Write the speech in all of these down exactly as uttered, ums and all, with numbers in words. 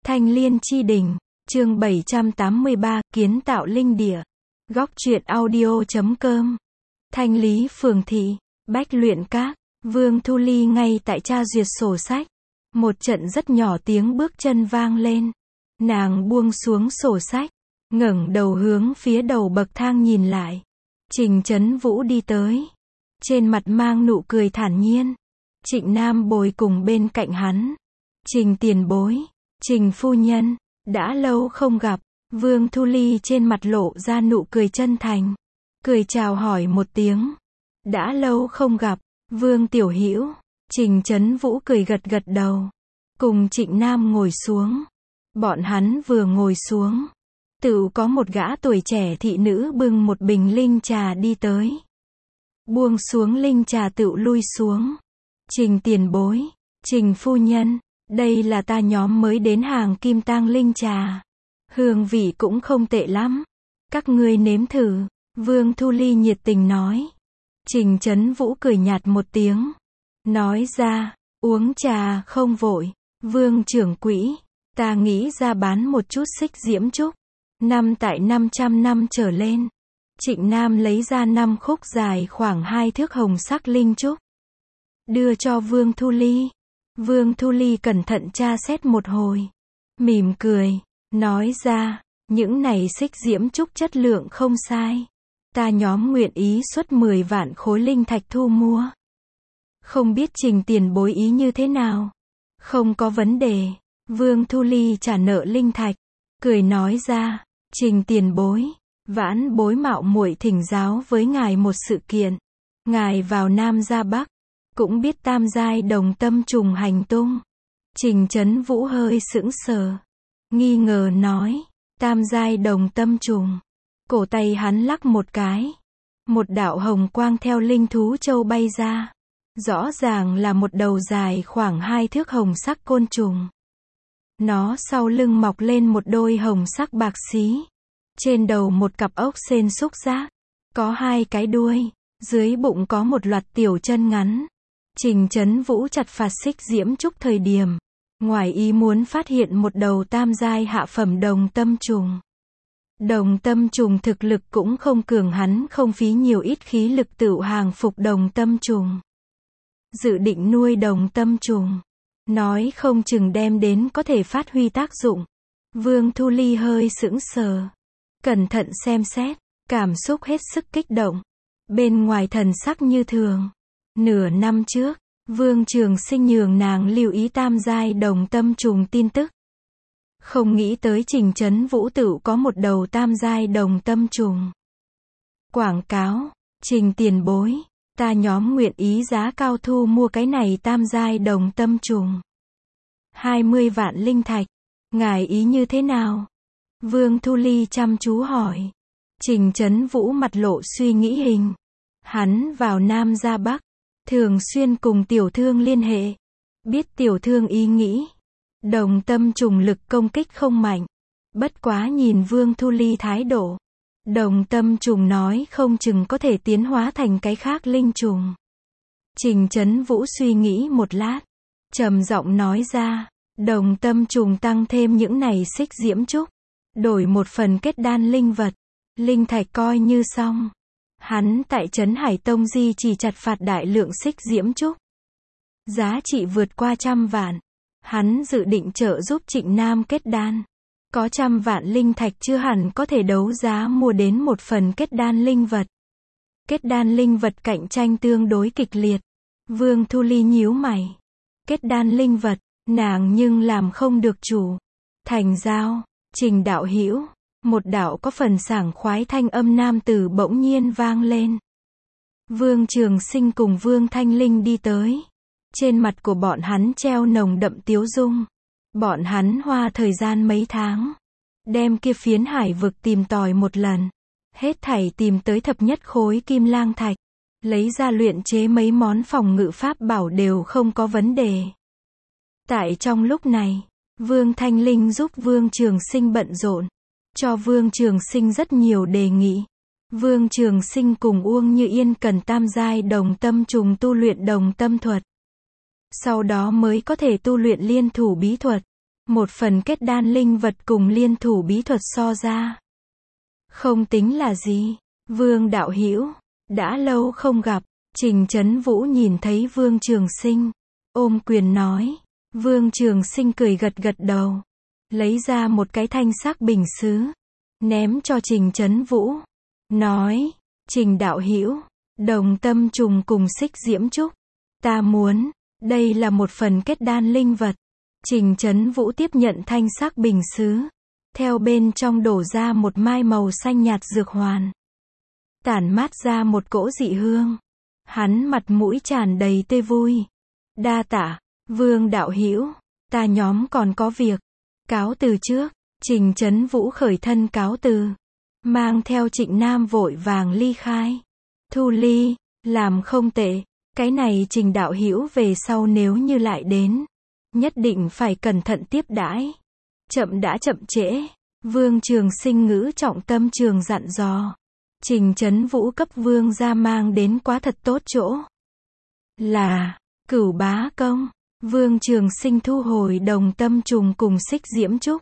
Thanh Liên Chi Đỉnh, chương bảy trăm tám mươi ba, kiến tạo linh địa. Góc truyện audio chấm com. Thanh Lý Phường Thị, Bách Luyện Các, Vương Thu Ly ngay tại tra duyệt sổ sách. Một trận rất nhỏ tiếng bước chân vang lên. Nàng buông xuống sổ sách, ngẩng đầu hướng phía đầu bậc thang nhìn lại. Trình Chấn Vũ đi tới. Trên mặt mang nụ cười thản nhiên. Trịnh Nam Bồi cùng bên cạnh hắn. Trình tiền bối, Trình phu nhân, đã lâu không gặp. Vương Thu Ly trên mặt lộ ra nụ cười chân thành. Cười chào hỏi một tiếng. Đã lâu không gặp, Vương Tiểu Hữu. Trình Chấn Vũ cười gật gật đầu. Cùng Trịnh Nam ngồi xuống. Bọn hắn vừa ngồi xuống, tự có một gã tuổi trẻ thị nữ bưng một bình linh trà đi tới. Buông xuống linh trà tự lui xuống. Trình tiền bối, Trình phu nhân, đây là ta nhóm mới đến hàng Kim Tang linh trà. Hương vị cũng không tệ lắm. Các ngươi nếm thử, Vương Thu Ly nhiệt tình nói. Trình Chấn Vũ cười nhạt một tiếng. Nói ra, uống trà không vội. Vương trưởng quỹ, ta nghĩ ra bán một chút xích diễm trúc. Năm tại năm trăm năm trở lên. Trịnh Nam lấy ra năm khúc dài khoảng hai thước hồng sắc linh trúc. Đưa cho Vương Thu Ly. Vương Thu Ly cẩn thận tra xét một hồi. Mỉm cười, nói ra, những này xích diễm trúc chất lượng không sai. Ta nhóm nguyện ý xuất mười vạn khối linh thạch thu mua. Không biết Trình tiền bối ý như thế nào? Không có vấn đề. Vương Thu Ly trả nợ linh thạch. Cười nói ra, Trình tiền bối, vãn bối mạo muội thỉnh giáo với ngài một sự kiện. Ngài vào Nam ra Bắc, cũng biết tam giai đồng tâm trùng hành tung. Trình Chấn Vũ hơi sững sờ. Nghi ngờ nói, tam giai đồng tâm trùng. Cổ tay hắn lắc một cái. Một đạo hồng quang theo linh thú châu bay ra. Rõ ràng là một đầu dài khoảng hai thước hồng sắc côn trùng. Nó sau lưng mọc lên một đôi hồng sắc bạc xí. Trên đầu một cặp ốc sên xúc giác. Có hai cái đuôi. Dưới bụng có một loạt tiểu chân ngắn. Trình Chấn Vũ chặt phạt xích diễm trúc thời điểm. Ngoài ý muốn phát hiện một đầu tam giai hạ phẩm đồng tâm trùng. Đồng tâm trùng thực lực cũng không cường, hắn không phí nhiều ít khí lực tự hàng phục đồng tâm trùng. Dự định nuôi đồng tâm trùng. Nói không chừng đem đến có thể phát huy tác dụng. Vương Thu Ly hơi sững sờ. Cẩn thận xem xét. Cảm xúc hết sức kích động. Bên ngoài thần sắc như thường. Nửa năm trước, Vương Trường Sinh nhường nàng lưu ý tam giai đồng tâm trùng tin tức. Không nghĩ tới Trình Chấn Vũ tự có một đầu tam giai đồng tâm trùng. Quảng cáo, Trình tiền bối, ta nhóm nguyện ý giá cao thu mua cái này tam giai đồng tâm trùng. hai mươi vạn linh thạch, ngài ý như thế nào? Vương Thu Ly chăm chú hỏi. Trình Chấn Vũ mặt lộ suy nghĩ hình. Hắn vào Nam ra Bắc, thường xuyên cùng tiểu thương liên hệ. Biết tiểu thương ý nghĩ. Đồng tâm trùng lực công kích không mạnh. Bất quá nhìn Vương Thu Ly thái độ. Đồng tâm trùng nói không chừng có thể tiến hóa thành cái khác linh trùng. Trình Chấn Vũ suy nghĩ một lát. Trầm giọng nói ra. Đồng tâm trùng tăng thêm những này xích diễm trúc. Đổi một phần kết đan linh vật. Linh thạch coi như xong. Hắn tại Trấn Hải Tông Di chỉ chặt phạt đại lượng xích diễm trúc. Giá trị vượt qua trăm vạn. Hắn dự định trợ giúp Trịnh Nam kết đan. Có trăm vạn linh thạch chưa hẳn có thể đấu giá mua đến một phần kết đan linh vật. Kết đan linh vật cạnh tranh tương đối kịch liệt. Vương Thu Ly nhíu mày. Kết đan linh vật, nàng nhưng làm không được chủ. Thành giao, Trình đạo hữu. Một đạo có phần sảng khoái thanh âm nam tử bỗng nhiên vang lên. Vương Trường Sinh cùng Vương Thanh Linh đi tới. Trên mặt của bọn hắn treo nồng đậm tiếu dung. Bọn hắn hoa thời gian mấy tháng. Đem kia phiến hải vực tìm tòi một lần. Hết thảy tìm tới thập nhất khối kim lang thạch. Lấy ra luyện chế mấy món phòng ngự pháp bảo đều không có vấn đề. Tại trong lúc này, Vương Thanh Linh giúp Vương Trường Sinh bận rộn. Cho Vương Trường Sinh rất nhiều đề nghị. Vương Trường Sinh cùng Uông Như Yên cần tam giai đồng tâm trùng tu luyện đồng tâm thuật. Sau đó mới có thể tu luyện liên thủ bí thuật. Một phần kết đan linh vật cùng liên thủ bí thuật so ra. Không tính là gì. Vương đạo hữu, đã lâu không gặp. Trình Chấn Vũ nhìn thấy Vương Trường Sinh, ôm quyền nói. Vương Trường Sinh cười gật gật đầu, lấy ra một cái thanh sắc bình sứ, ném cho Trình Chấn Vũ, nói, Trình đạo hữu, đồng tâm trùng cùng xích diễm trúc, ta muốn, đây là một phần kết đan linh vật. Trình Chấn Vũ tiếp nhận thanh sắc bình sứ, theo bên trong đổ ra một mai màu xanh nhạt dược hoàn, tản mát ra một cỗ dị hương. Hắn mặt mũi tràn đầy tươi vui. Đa tạ, Vương đạo hữu, ta nhóm còn có việc, cáo từ trước. Trình Chấn Vũ khởi thân cáo từ, mang theo Trịnh Nam vội vàng ly khai. Thu Ly, làm không tệ, cái này Trình đạo hữu về sau nếu như lại đến, nhất định phải cẩn thận tiếp đãi. Chậm đã chậm trễ. Vương Trường Sinh ngữ trọng tâm trường dặn dò. Trình Chấn Vũ cấp vương gia mang đến quá thật tốt chỗ. Là, Cửu bá công. Vương Trường Sinh thu hồi đồng tâm trùng cùng xích diễm trúc,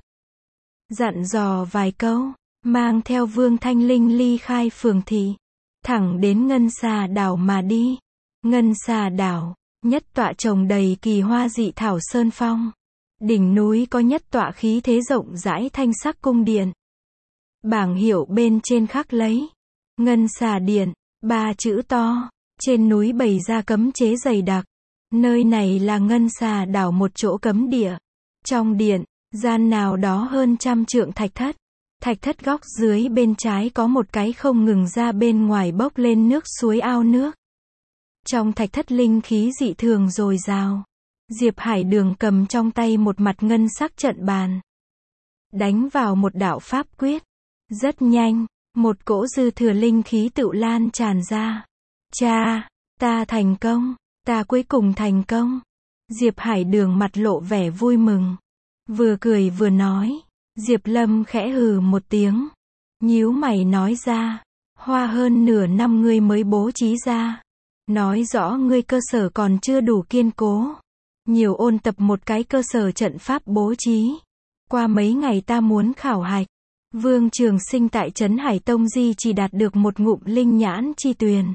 dặn dò vài câu, mang theo Vương Thanh Linh ly khai phường thị, thẳng đến Ngân Xà đảo mà đi. Ngân Xà đảo, nhất tọa trồng đầy kỳ hoa dị thảo sơn phong. Đỉnh núi có nhất tọa khí thế rộng rãi thanh sắc cung điện. Bảng hiệu bên trên khắc lấy Ngân Xà Điện, ba chữ to, trên núi bày ra cấm chế dày đặc. Nơi này là Ngân Xà đảo một chỗ cấm địa. Trong điện, gian nào đó hơn trăm trượng thạch thất. Thạch thất góc dưới bên trái có một cái không ngừng ra bên ngoài bốc lên nước suối ao nước. Trong thạch thất linh khí dị thường dồi dào. Diệp Hải Đường cầm trong tay một mặt ngân sắc trận bàn, đánh vào một đạo pháp quyết. Rất nhanh, một cỗ dư thừa linh khí tự lan tràn ra. Cha, ta thành công, ta cuối cùng thành công. Diệp Hải Đường mặt lộ vẻ vui mừng, vừa cười vừa nói. Diệp Lâm khẽ hừ một tiếng, nhíu mày nói ra, hoa hơn nửa năm ngươi mới bố trí ra, nói rõ ngươi cơ sở còn chưa đủ kiên cố. Nhiều ôn tập một cái cơ sở trận pháp bố trí. Qua mấy ngày ta muốn khảo hạch. Vương Trường Sinh tại Trấn Hải Tông Di chỉ đạt được một ngụm linh nhãn chi tuyền,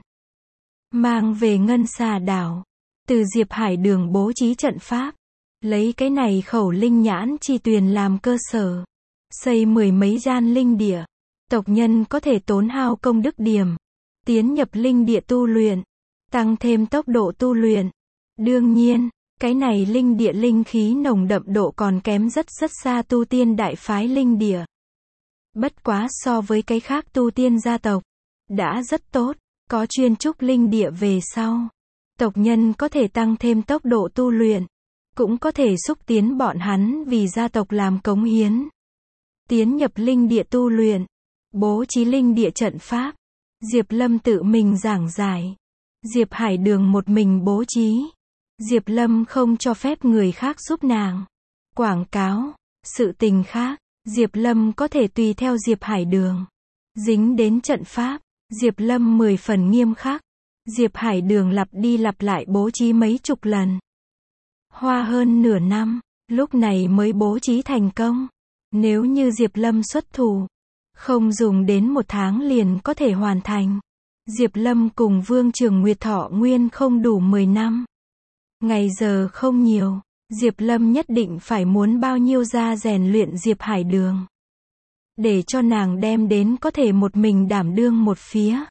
mang về Ngân Xà đảo, từ Diệp Hải Đường bố trí trận pháp, lấy cái này khẩu linh nhãn chi tuyền làm cơ sở, xây mười mấy gian linh địa. Tộc nhân có thể tốn hao công đức điểm, tiến nhập linh địa tu luyện, tăng thêm tốc độ tu luyện. Đương nhiên, cái này linh địa linh khí nồng đậm độ còn kém rất rất xa tu tiên đại phái linh địa. Bất quá so với cái khác tu tiên gia tộc, đã rất tốt. Có chuyên trúc linh địa về sau, tộc nhân có thể tăng thêm tốc độ tu luyện, cũng có thể xúc tiến bọn hắn vì gia tộc làm cống hiến. Tiến nhập linh địa tu luyện, bố trí linh địa trận pháp, Diệp Lâm tự mình giảng giải, Diệp Hải Đường một mình bố trí. Diệp Lâm không cho phép người khác giúp nàng quảng cáo. Sự tình khác, Diệp Lâm có thể tùy theo Diệp Hải Đường. Dính đến trận pháp, Diệp Lâm mười phần nghiêm khắc. Diệp Hải Đường lặp đi lặp lại bố trí mấy chục lần. Hoa hơn nửa năm, lúc này mới bố trí thành công. Nếu như Diệp Lâm xuất thủ, không dùng đến một tháng liền có thể hoàn thành. Diệp Lâm cùng Vương Trường Nguyệt thọ nguyên không đủ mười năm. Ngày giờ không nhiều, Diệp Lâm nhất định phải muốn bao nhiêu ra rèn luyện Diệp Hải Đường, để cho nàng đem đến có thể một mình đảm đương một phía.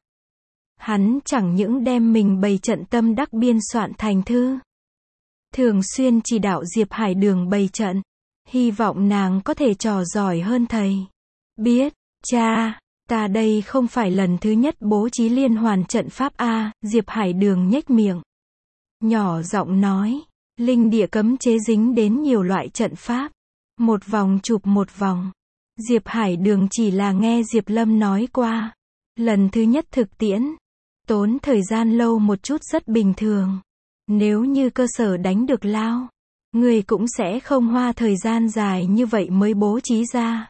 Hắn chẳng những đem mình bày trận tâm đắc biên soạn thành thư, thường xuyên chỉ đạo Diệp Hải Đường bày trận, hy vọng nàng có thể trò giỏi hơn thầy. Biết, cha, ta đây không phải lần thứ nhất bố trí liên hoàn trận pháp a. Diệp Hải Đường nhếch miệng, nhỏ giọng nói, linh địa cấm chế dính đến nhiều loại trận pháp, một vòng chụp một vòng. Diệp Hải Đường chỉ là nghe Diệp Lâm nói qua, lần thứ nhất thực tiễn, tốn thời gian lâu một chút rất bình thường. Nếu như cơ sở đánh được lao, người cũng sẽ không hoa thời gian dài như vậy mới bố trí ra.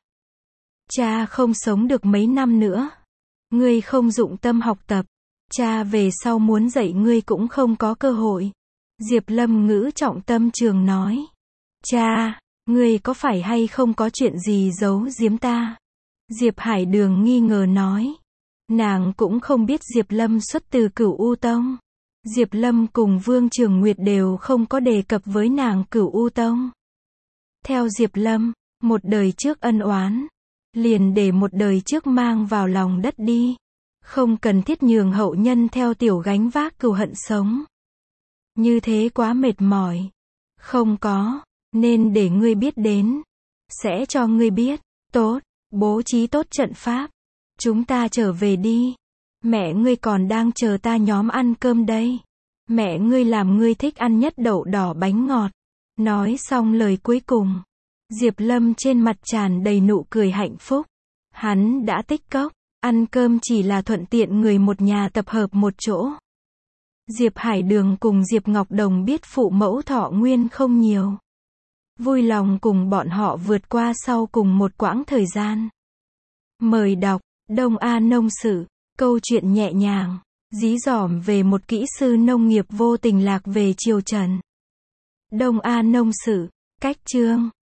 Cha không sống được mấy năm nữa, ngươi không dụng tâm học tập, cha về sau muốn dạy ngươi cũng không có cơ hội. Diệp Lâm ngữ trọng tâm trường nói, cha, Ngươi có phải hay không có chuyện gì giấu giếm ta? Diệp Hải Đường nghi ngờ nói. Nàng cũng không biết Diệp Lâm xuất từ Cửu U Tông. Diệp Lâm cùng Vương Trường Nguyệt đều không có đề cập với nàng Cửu U Tông. Theo Diệp Lâm, một đời trước ân oán, liền để một đời trước mang vào lòng đất đi. Không cần thiết nhường hậu nhân theo tiểu gánh vác cừu hận sống. Như thế quá mệt mỏi. Không có, nên để ngươi biết đến. Sẽ cho ngươi biết. Tốt, bố trí tốt trận pháp. Chúng ta trở về đi. Mẹ ngươi còn đang chờ ta nhóm ăn cơm đây. Mẹ ngươi làm ngươi thích ăn nhất đậu đỏ bánh ngọt. Nói xong lời cuối cùng, Diệp Lâm trên mặt tràn đầy nụ cười hạnh phúc. Hắn đã tích cốc, ăn cơm chỉ là thuận tiện người một nhà tập hợp một chỗ. Diệp Hải Đường cùng Diệp Ngọc Đồng biết phụ mẫu Thọ Nguyên không nhiều. Vui lòng cùng bọn họ vượt qua sau cùng một quãng thời gian. Mời đọc, Đông A Nông Sử, câu chuyện nhẹ nhàng, dí dỏm về một kỹ sư nông nghiệp vô tình lạc về triều Trần. Đông A Nông Sử, cách chương.